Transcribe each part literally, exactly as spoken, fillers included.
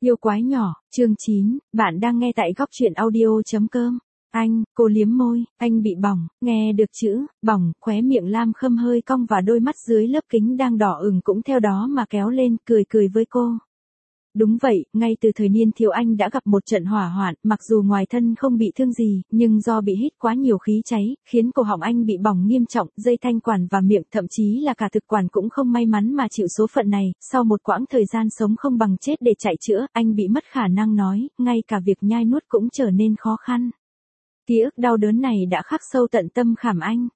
Yêu quái nhỏ, chương chín, bạn đang nghe tại góc truyện audio.com. Anh, cô liếm môi, anh bị bỏng, nghe được chữ, bỏng, khóe miệng Lam Khâm hơi cong và đôi mắt dưới lớp kính đang đỏ ửng cũng theo đó mà kéo lên, cười cười với cô. Đúng vậy, ngay từ thời niên thiếu anh đã gặp một trận hỏa hoạn, mặc dù ngoài thân không bị thương gì, nhưng do bị hít quá nhiều khí cháy, khiến cổ họng anh bị bỏng nghiêm trọng, dây thanh quản và miệng, thậm chí là cả thực quản cũng không may mắn mà chịu số phận này, sau một quãng thời gian sống không bằng chết để chạy chữa, anh bị mất khả năng nói, ngay cả việc nhai nuốt cũng trở nên khó khăn. Ký ức đau đớn này đã khắc sâu tận tâm khảm anh.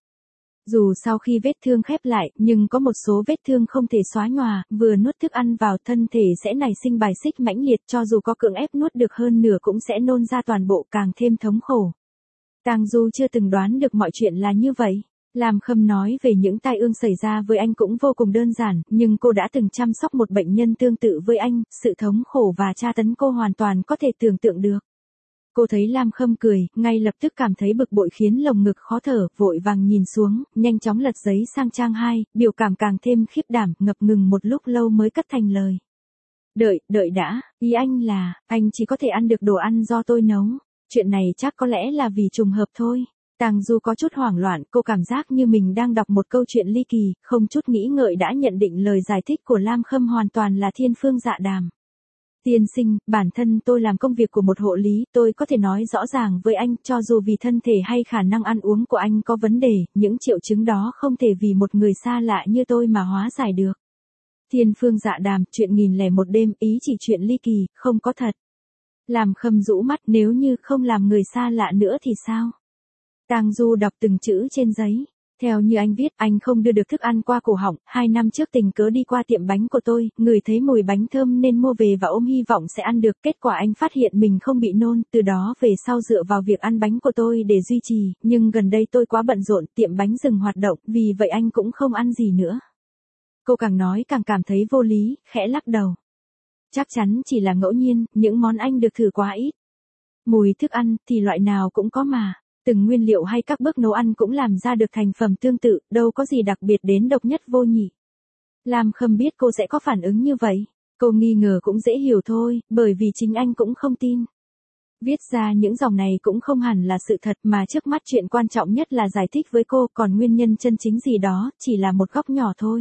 Dù sau khi vết thương khép lại, nhưng có một số vết thương không thể xóa nhòa, vừa nuốt thức ăn vào thân thể sẽ nảy sinh bài xích mãnh liệt, cho dù có cưỡng ép nuốt được hơn nửa cũng sẽ nôn ra toàn bộ, càng thêm thống khổ. Tang Du chưa từng đoán được mọi chuyện là như vậy. Lam Khâm nói về những tai ương xảy ra với anh cũng vô cùng đơn giản, nhưng cô đã từng chăm sóc một bệnh nhân tương tự với anh, sự thống khổ và tra tấn cô hoàn toàn có thể tưởng tượng được. Cô thấy Lam Khâm cười, ngay lập tức cảm thấy bực bội khiến lồng ngực khó thở, vội vàng nhìn xuống, nhanh chóng lật giấy sang trang hai, biểu cảm càng thêm khiếp đảm, ngập ngừng một lúc lâu mới cất thành lời. Đợi, đợi đã, ý anh là, anh chỉ có thể ăn được đồ ăn do tôi nấu. Chuyện này chắc có lẽ là vì trùng hợp thôi. Tang Du có chút hoảng loạn, cô cảm giác như mình đang đọc một câu chuyện ly kỳ, không chút nghĩ ngợi đã nhận định lời giải thích của Lam Khâm hoàn toàn là thiên phương dạ đàm. Tiên sinh, bản thân tôi làm công việc của một hộ lý, tôi có thể nói rõ ràng với anh, cho dù vì thân thể hay khả năng ăn uống của anh có vấn đề, những triệu chứng đó không thể vì một người xa lạ như tôi mà hóa giải được. Thiên phương dạ đàm, chuyện nghìn lẻ một đêm, ý chỉ chuyện ly kỳ, không có thật. Làm Khâm rũ mắt, nếu như không làm người xa lạ nữa thì sao? Tang Du đọc từng chữ trên giấy. Theo như anh viết, anh không đưa được thức ăn qua cổ họng, hai năm trước tình cớ đi qua tiệm bánh của tôi, ngửi thấy mùi bánh thơm nên mua về và ôm hy vọng sẽ ăn được, kết quả anh phát hiện mình không bị nôn, từ đó về sau dựa vào việc ăn bánh của tôi để duy trì, nhưng gần đây tôi quá bận rộn, tiệm bánh dừng hoạt động, vì vậy anh cũng không ăn gì nữa. Cô càng nói càng cảm thấy vô lý, khẽ lắc đầu. Chắc chắn chỉ là ngẫu nhiên, những món anh được thử quá ít. Mùi thức ăn thì loại nào cũng có mà. Từng nguyên liệu hay các bước nấu ăn cũng làm ra được thành phẩm tương tự, đâu có gì đặc biệt đến độc nhất vô nhị. Lam Khâm biết cô sẽ có phản ứng như vậy. Cô nghi ngờ cũng dễ hiểu thôi, bởi vì chính anh cũng không tin. Viết ra những dòng này cũng không hẳn là sự thật mà trước mắt chuyện quan trọng nhất là giải thích với cô, còn nguyên nhân chân chính gì đó, chỉ là một góc nhỏ thôi.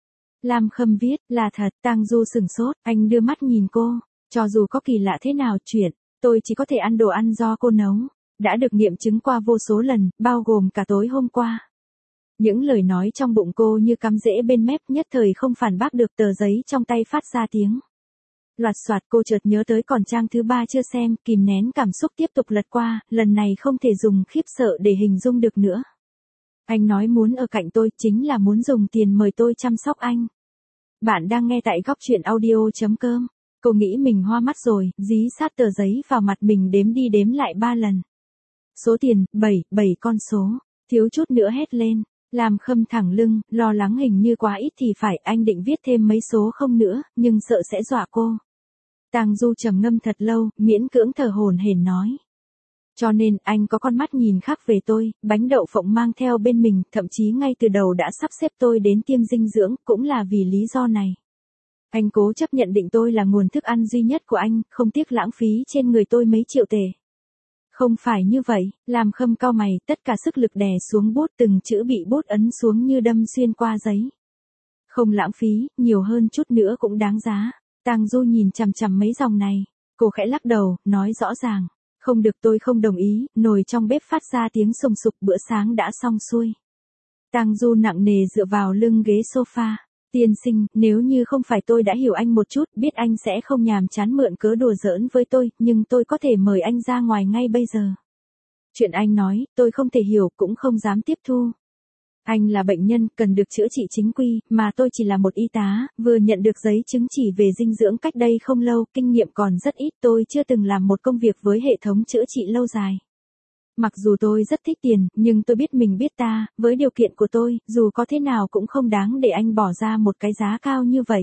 Lam Khâm viết, là thật, Tang Du sửng sốt, anh đưa mắt nhìn cô, cho dù có kỳ lạ thế nào chuyện, tôi chỉ có thể ăn đồ ăn do cô nấu. Đã được nghiệm chứng qua vô số lần, bao gồm cả tối hôm qua. Những lời nói trong bụng cô như cắm rễ bên mép, nhất thời không phản bác được, tờ giấy trong tay phát ra tiếng. Loạt soạt, cô chợt nhớ tới còn trang thứ ba chưa xem, kìm nén cảm xúc tiếp tục lật qua, lần này không thể dùng khiếp sợ để hình dung được nữa. Anh nói muốn ở cạnh tôi, chính là muốn dùng tiền mời tôi chăm sóc anh. Bạn đang nghe tại góc truyện audio.com. Cô nghĩ mình hoa mắt rồi, dí sát tờ giấy vào mặt mình, đếm đi đếm lại ba lần. Số tiền, bảy, bảy con số, thiếu chút nữa hét lên. Lam Khâm thẳng lưng, lo lắng hình như quá ít thì phải, anh định viết thêm mấy số không nữa, nhưng sợ sẽ dọa cô. Tang Du trầm ngâm thật lâu, miễn cưỡng thở hổn hển nói. Cho nên, anh có con mắt nhìn khác về tôi, bánh đậu phộng mang theo bên mình, thậm chí ngay từ đầu đã sắp xếp tôi đến tiêm dinh dưỡng, cũng là vì lý do này. Anh cố chấp nhận định tôi là nguồn thức ăn duy nhất của anh, không tiếc lãng phí trên người tôi mấy triệu tệ. Không phải như vậy, Lam Khâm cau mày, tất cả sức lực đè xuống bút, từng chữ bị bút ấn xuống như đâm xuyên qua giấy. Không lãng phí, nhiều hơn chút nữa cũng đáng giá. Tang Du nhìn chằm chằm mấy dòng này, cô khẽ lắc đầu, nói rõ ràng. Không được, tôi không đồng ý, nồi trong bếp phát ra tiếng sùng sục, bữa sáng đã xong xuôi. Tang Du nặng nề dựa vào lưng ghế sofa. Tiên sinh, nếu như không phải tôi đã hiểu anh một chút, biết anh sẽ không nhàm chán mượn cớ đùa giỡn với tôi, nhưng tôi có thể mời anh ra ngoài ngay bây giờ. Chuyện anh nói, tôi không thể hiểu, cũng không dám tiếp thu. Anh là bệnh nhân, cần được chữa trị chính quy, mà tôi chỉ là một y tá, vừa nhận được giấy chứng chỉ về dinh dưỡng cách đây không lâu, kinh nghiệm còn rất ít, tôi chưa từng làm một công việc với hệ thống chữa trị lâu dài. Mặc dù tôi rất thích tiền, nhưng tôi biết mình biết ta, với điều kiện của tôi, dù có thế nào cũng không đáng để anh bỏ ra một cái giá cao như vậy.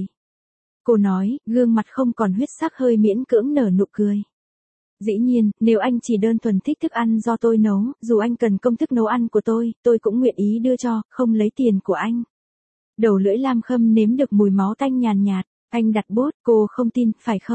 Cô nói, gương mặt không còn huyết sắc, hơi miễn cưỡng nở nụ cười. Dĩ nhiên, nếu anh chỉ đơn thuần thích thức ăn do tôi nấu, dù anh cần công thức nấu ăn của tôi, tôi cũng nguyện ý đưa cho, không lấy tiền của anh. Đầu lưỡi Lam Khâm nếm được mùi máu tanh nhàn nhạt, anh đặt bút, cô không tin, phải không?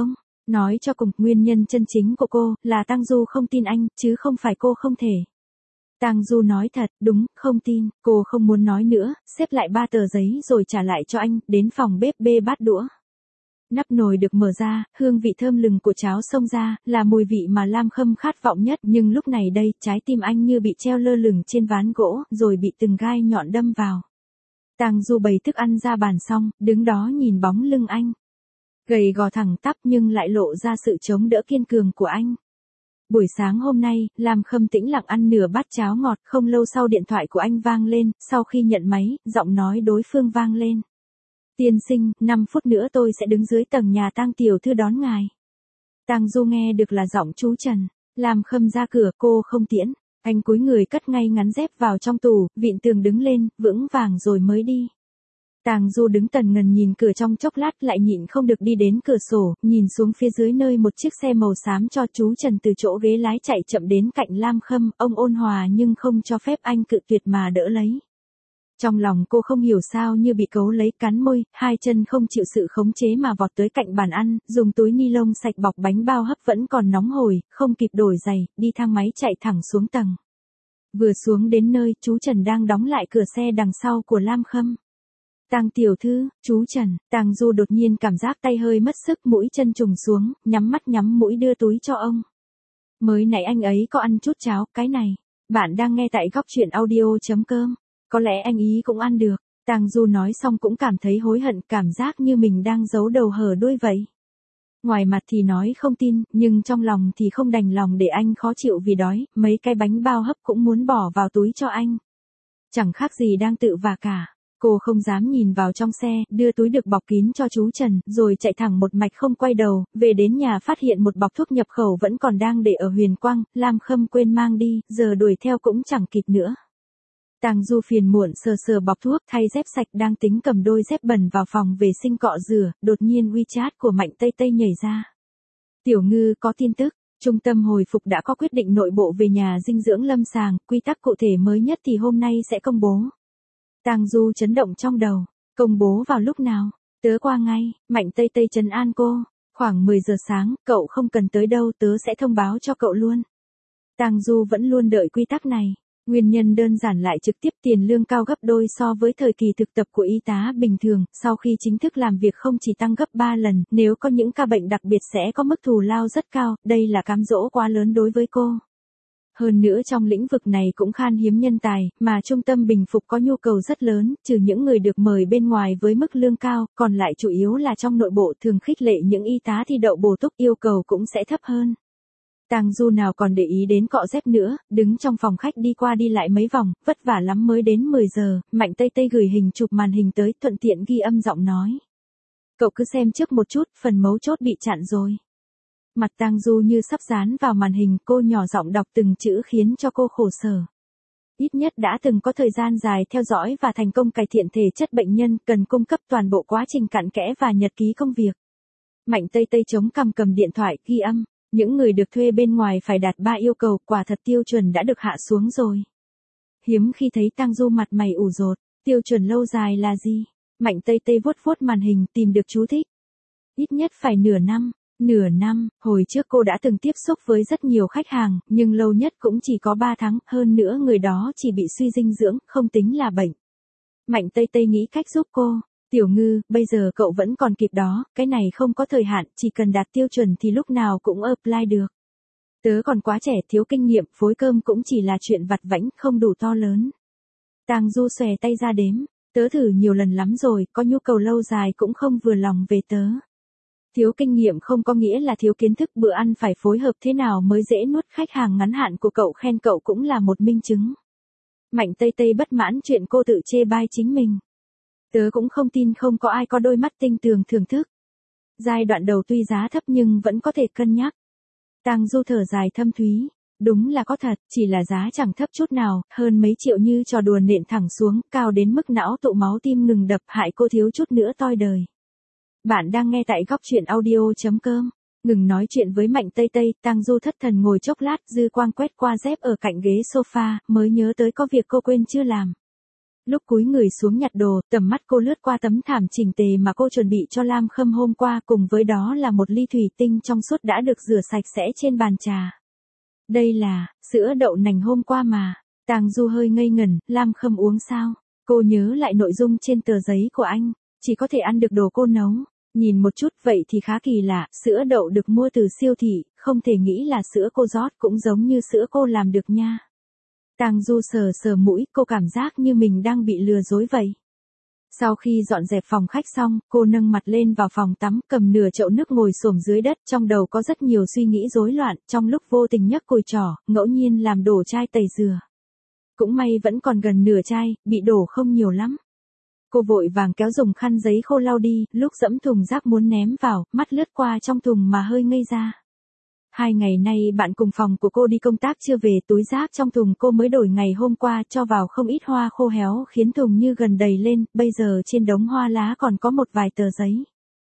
Nói cho cùng, nguyên nhân chân chính của cô là Tang Du không tin anh, chứ không phải cô không thể. Tang Du nói thật, đúng, không tin, cô không muốn nói nữa, xếp lại ba tờ giấy rồi trả lại cho anh, đến phòng bếp bê bát đũa. Nắp nồi được mở ra, hương vị thơm lừng của cháo xông ra, là mùi vị mà Lam Khâm khát vọng nhất, nhưng lúc này đây, trái tim anh như bị treo lơ lửng trên ván gỗ, rồi bị từng gai nhọn đâm vào. Tang Du bày thức ăn ra bàn xong, đứng đó nhìn bóng lưng anh. Gầy gò thẳng tắp nhưng lại lộ ra sự chống đỡ kiên cường của anh. Buổi sáng hôm nay, Lam Khâm tĩnh lặng ăn nửa bát cháo ngọt, không lâu sau điện thoại của anh vang lên, sau khi nhận máy, giọng nói đối phương vang lên. Tiên sinh, năm phút nữa tôi sẽ đứng dưới tầng nhà Tang tiểu thư đón ngài. Tang Du nghe được là giọng chú Trần. Lam Khâm ra cửa, cô không tiễn. Anh cúi người cất ngay ngắn dép vào trong tủ, vịn tường đứng lên, vững vàng rồi mới đi. Tang Du đứng tần ngần nhìn cửa trong chốc lát lại nhịn không được đi đến cửa sổ, nhìn xuống phía dưới nơi một chiếc xe màu xám cho chú Trần từ chỗ ghế lái chạy chậm đến cạnh Lam Khâm, ông ôn hòa nhưng không cho phép anh cự tuyệt mà đỡ lấy. Trong lòng cô không hiểu sao như bị cấu lấy, cắn môi, hai chân không chịu sự khống chế mà vọt tới cạnh bàn ăn, dùng túi ni lông sạch bọc bánh bao hấp vẫn còn nóng hổi, không kịp đổi giày, đi thang máy chạy thẳng xuống tầng. Vừa xuống đến nơi, chú Trần đang đóng lại cửa xe đằng sau của Lam Khâm. Tang tiểu thư, chú Trần. Tang Du đột nhiên cảm giác tay hơi mất sức, mũi chân trùng xuống, nhắm mắt nhắm mũi đưa túi cho ông. Mới nãy anh ấy có ăn chút cháo, cái này. Bạn đang nghe tại góc truyện audio chấm com. Có lẽ anh ý cũng ăn được. Tang Du nói xong cũng cảm thấy hối hận, cảm giác như mình đang giấu đầu hở đuôi vậy. Ngoài mặt thì nói không tin, nhưng trong lòng thì không đành lòng để anh khó chịu vì đói, mấy cái bánh bao hấp cũng muốn bỏ vào túi cho anh. Chẳng khác gì đang tự vả cả. Cô không dám nhìn vào trong xe, đưa túi được bọc kín cho chú Trần, rồi chạy thẳng một mạch không quay đầu, về đến nhà phát hiện một bọc thuốc nhập khẩu vẫn còn đang để ở Huyền Quang, Lam Khâm quên mang đi, giờ đuổi theo cũng chẳng kịp nữa. Tang Du phiền muộn sờ sờ bọc thuốc, thay dép sạch đang tính cầm đôi dép bẩn vào phòng vệ sinh cọ rửa, đột nhiên WeChat của Mạnh Tây Tây nhảy ra. Tiểu Ngư có tin tức, Trung tâm hồi phục đã có quyết định nội bộ về nhà dinh dưỡng lâm sàng, quy tắc cụ thể mới nhất thì hôm nay sẽ công bố. Tang Du chấn động trong đầu, công bố vào lúc nào? Tớ qua ngay. Mạnh Tây Tây trấn an cô, khoảng mười giờ sáng, cậu không cần tới đâu, tớ sẽ thông báo cho cậu luôn. Tang Du vẫn luôn đợi quy tắc này. Nguyên nhân đơn giản lại trực tiếp tiền lương cao gấp đôi so với thời kỳ thực tập của y tá bình thường, sau khi chính thức làm việc không chỉ tăng gấp ba lần, nếu có những ca bệnh đặc biệt sẽ có mức thù lao rất cao, đây là cám dỗ quá lớn đối với cô. Hơn nữa trong lĩnh vực này cũng khan hiếm nhân tài, mà trung tâm bình phục có nhu cầu rất lớn, trừ những người được mời bên ngoài với mức lương cao, còn lại chủ yếu là trong nội bộ thường khích lệ những y tá thi đậu bổ túc, yêu cầu cũng sẽ thấp hơn. Tang Du nào còn để ý đến cọ dép nữa, đứng trong phòng khách đi qua đi lại mấy vòng, vất vả lắm mới đến mười giờ, Mạnh Tây Tây gửi hình chụp màn hình tới, thuận tiện ghi âm giọng nói. Cậu cứ xem trước một chút, phần mấu chốt bị chặn rồi. Mặt Tang Du như sắp dán vào màn hình, cô nhỏ giọng đọc từng chữ khiến cho cô khổ sở. Ít nhất đã từng có thời gian dài theo dõi và thành công cải thiện thể chất bệnh nhân, cần cung cấp toàn bộ quá trình cặn kẽ và nhật ký công việc. Mạnh Tây Tây chống cằm cầm điện thoại, ghi âm. Những người được thuê bên ngoài phải đạt ba yêu cầu, quả thật tiêu chuẩn đã được hạ xuống rồi. Hiếm khi thấy Tang Du mặt mày ủ rột, tiêu chuẩn lâu dài là gì? Mạnh Tây Tây vuốt vuốt màn hình tìm được chú thích. Ít nhất phải nửa năm. Nửa năm, hồi trước cô đã từng tiếp xúc với rất nhiều khách hàng, nhưng lâu nhất cũng chỉ có ba tháng, hơn nữa người đó chỉ bị suy dinh dưỡng, không tính là bệnh. Mạnh Tây Tây nghĩ cách giúp cô. Tiểu Ngư, bây giờ cậu vẫn còn kịp đó, cái này không có thời hạn, chỉ cần đạt tiêu chuẩn thì lúc nào cũng apply được. Tớ còn quá trẻ, thiếu kinh nghiệm, phối cơm cũng chỉ là chuyện vặt vãnh, không đủ to lớn. Tang Du xòe tay ra đếm, tớ thử nhiều lần lắm rồi, có nhu cầu lâu dài cũng không vừa lòng về tớ. Thiếu kinh nghiệm không có nghĩa là thiếu kiến thức, bữa ăn phải phối hợp thế nào mới dễ nuốt, khách hàng ngắn hạn của cậu khen cậu cũng là một minh chứng. Mạnh Tây Tây bất mãn chuyện cô tự chê bai chính mình. Tớ cũng không tin không có ai có đôi mắt tinh tường thưởng thức. Giai đoạn đầu tuy giá thấp nhưng vẫn có thể cân nhắc. Tang Du thở dài thâm thúy. Đúng là có thật, chỉ là giá chẳng thấp chút nào, hơn mấy triệu như trò đùa nện thẳng xuống, cao đến mức não tụ máu tim ngừng đập, hại cô thiếu chút nữa toi đời. Bạn đang nghe tại góc truyện audio chấm com. Ngừng nói chuyện với Mạnh Tây Tây, Tang Du thất thần ngồi chốc lát, dư quang quét qua dép ở cạnh ghế sofa, mới nhớ tới có việc cô quên chưa làm. Lúc cúi người xuống nhặt đồ, tầm mắt cô lướt qua tấm thảm chỉnh tề mà cô chuẩn bị cho Lam Khâm hôm qua, cùng với đó là một ly thủy tinh trong suốt đã được rửa sạch sẽ trên bàn trà. Đây là sữa đậu nành hôm qua mà. Tang Du hơi ngây ngẩn, Lam Khâm uống sao? Cô nhớ lại nội dung trên tờ giấy của anh, chỉ có thể ăn được đồ cô nấu. Nhìn một chút vậy thì khá kỳ lạ, sữa đậu được mua từ siêu thị, không thể nghĩ là sữa cô rót cũng giống như sữa cô làm được nha. Tang Du sờ sờ mũi, cô cảm giác như mình đang bị lừa dối vậy. Sau khi dọn dẹp phòng khách xong, cô nâng mặt lên vào phòng tắm, cầm nửa chậu nước ngồi xổm dưới đất, trong đầu có rất nhiều suy nghĩ rối loạn, trong lúc vô tình nhấc cùi trỏ, ngẫu nhiên làm đổ chai tẩy dừa. Cũng may vẫn còn gần nửa chai, bị đổ không nhiều lắm. Cô vội vàng kéo dùng khăn giấy khô lau đi, lúc dẫm thùng rác muốn ném vào, mắt lướt qua trong thùng mà hơi ngây ra. Hai ngày nay bạn cùng phòng của cô đi công tác chưa về, túi rác trong thùng cô mới đổi ngày hôm qua cho vào không ít hoa khô héo khiến thùng như gần đầy lên, bây giờ trên đống hoa lá còn có một vài tờ giấy.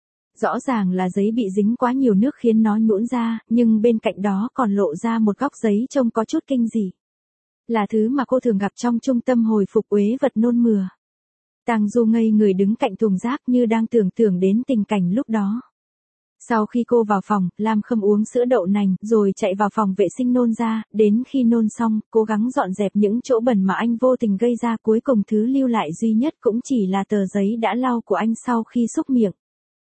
Rõ ràng là giấy bị dính quá nhiều nước khiến nó nhũn ra, nhưng bên cạnh đó còn lộ ra một góc giấy trông có chút kinh dị. Là thứ mà cô thường gặp trong trung tâm hồi phục uế vật nôn mửa. Tang Du ngây người đứng cạnh thùng rác như đang tưởng tượng đến tình cảnh lúc đó. Sau khi cô vào phòng, Lam Khâm uống sữa đậu nành rồi chạy vào phòng vệ sinh nôn ra, đến khi nôn xong, cố gắng dọn dẹp những chỗ bẩn mà anh vô tình gây ra, cuối cùng thứ lưu lại duy nhất cũng chỉ là tờ giấy đã lau của anh sau khi xúc miệng.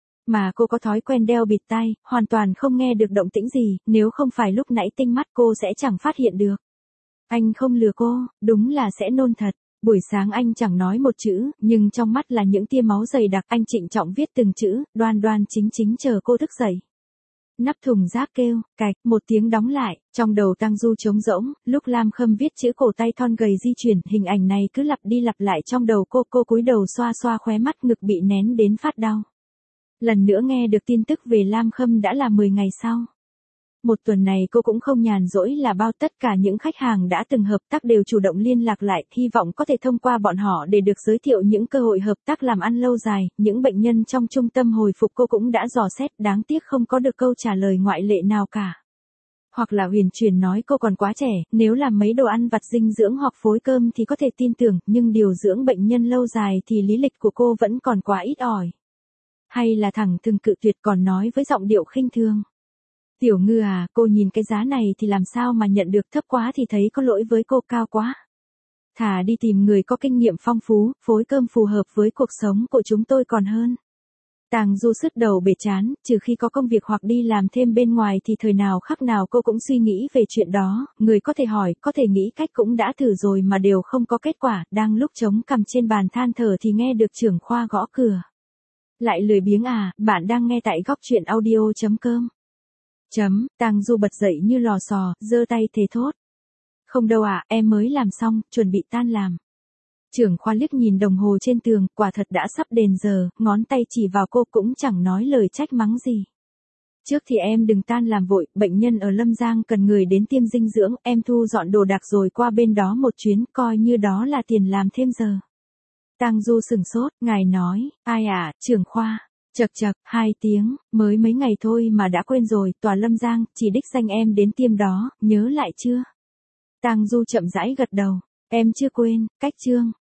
Mà cô có thói quen đeo bịt tai, hoàn toàn không nghe được động tĩnh gì, nếu không phải lúc nãy tinh mắt cô sẽ chẳng phát hiện được. Anh không lừa cô, đúng là sẽ nôn thật. Buổi sáng anh chẳng nói một chữ, nhưng trong mắt là những tia máu dày đặc, anh trịnh trọng viết từng chữ, đoan đoan chính chính chờ cô thức dậy. Nắp thùng rác kêu, cạch, một tiếng đóng lại, trong đầu Tang Du trống rỗng, lúc Lam Khâm viết chữ cổ tay thon gầy di chuyển, hình ảnh này cứ lặp đi lặp lại trong đầu cô, cô cúi đầu xoa xoa khóe mắt, ngực bị nén đến phát đau. Lần nữa nghe được tin tức về Lam Khâm đã là mười ngày sau. Một tuần này cô cũng không nhàn rỗi là bao, tất cả những khách hàng đã từng hợp tác đều chủ động liên lạc lại, hy vọng có thể thông qua bọn họ để được giới thiệu những cơ hội hợp tác làm ăn lâu dài. Những bệnh nhân trong trung tâm hồi phục cô cũng đã dò xét, đáng tiếc không có được câu trả lời ngoại lệ nào cả. Hoặc là huyền truyền nói cô còn quá trẻ, nếu làm mấy đồ ăn vặt dinh dưỡng hoặc phối cơm thì có thể tin tưởng, nhưng điều dưỡng bệnh nhân lâu dài thì lý lịch của cô vẫn còn quá ít ỏi. Hay là thẳng thừng cự tuyệt, còn nói với giọng điệu khinh thường. Tiểu Ngư à, cô nhìn cái giá này thì làm sao mà nhận được, thấp quá thì thấy có lỗi với cô, cao quá. Thà đi tìm người có kinh nghiệm phong phú, phối cơm phù hợp với cuộc sống của chúng tôi còn hơn. Tang Du sứt đầu bể chán, trừ khi có công việc hoặc đi làm thêm bên ngoài thì thời nào khắc nào cô cũng suy nghĩ về chuyện đó, người có thể hỏi, có thể nghĩ cách cũng đã thử rồi mà đều không có kết quả, đang lúc chống cằm trên bàn than thở thì nghe được trưởng khoa gõ cửa. Lại lười biếng à, bạn đang nghe tại góc truyện audio chấm com. Chấm, Tang Du bật dậy như lò xò, giơ tay thề thốt. Không đâu ạ, à, em mới làm xong, chuẩn bị tan làm. Trưởng khoa liếc nhìn đồng hồ trên tường, quả thật đã sắp đền giờ, ngón tay chỉ vào cô cũng chẳng nói lời trách mắng gì. Trước thì em đừng tan làm vội, bệnh nhân ở Lâm Giang cần người đến tiêm dinh dưỡng, em thu dọn đồ đạc rồi qua bên đó một chuyến, coi như đó là tiền làm thêm giờ. Tang Du sửng sốt, ngài nói, ai à, trưởng khoa. Chật chật, hai tiếng, mới mấy ngày thôi mà đã quên rồi, tòa Lâm Giang, chỉ đích danh em đến tiêm đó, nhớ lại chưa? Tang Du chậm rãi gật đầu, em chưa quên, cách chương.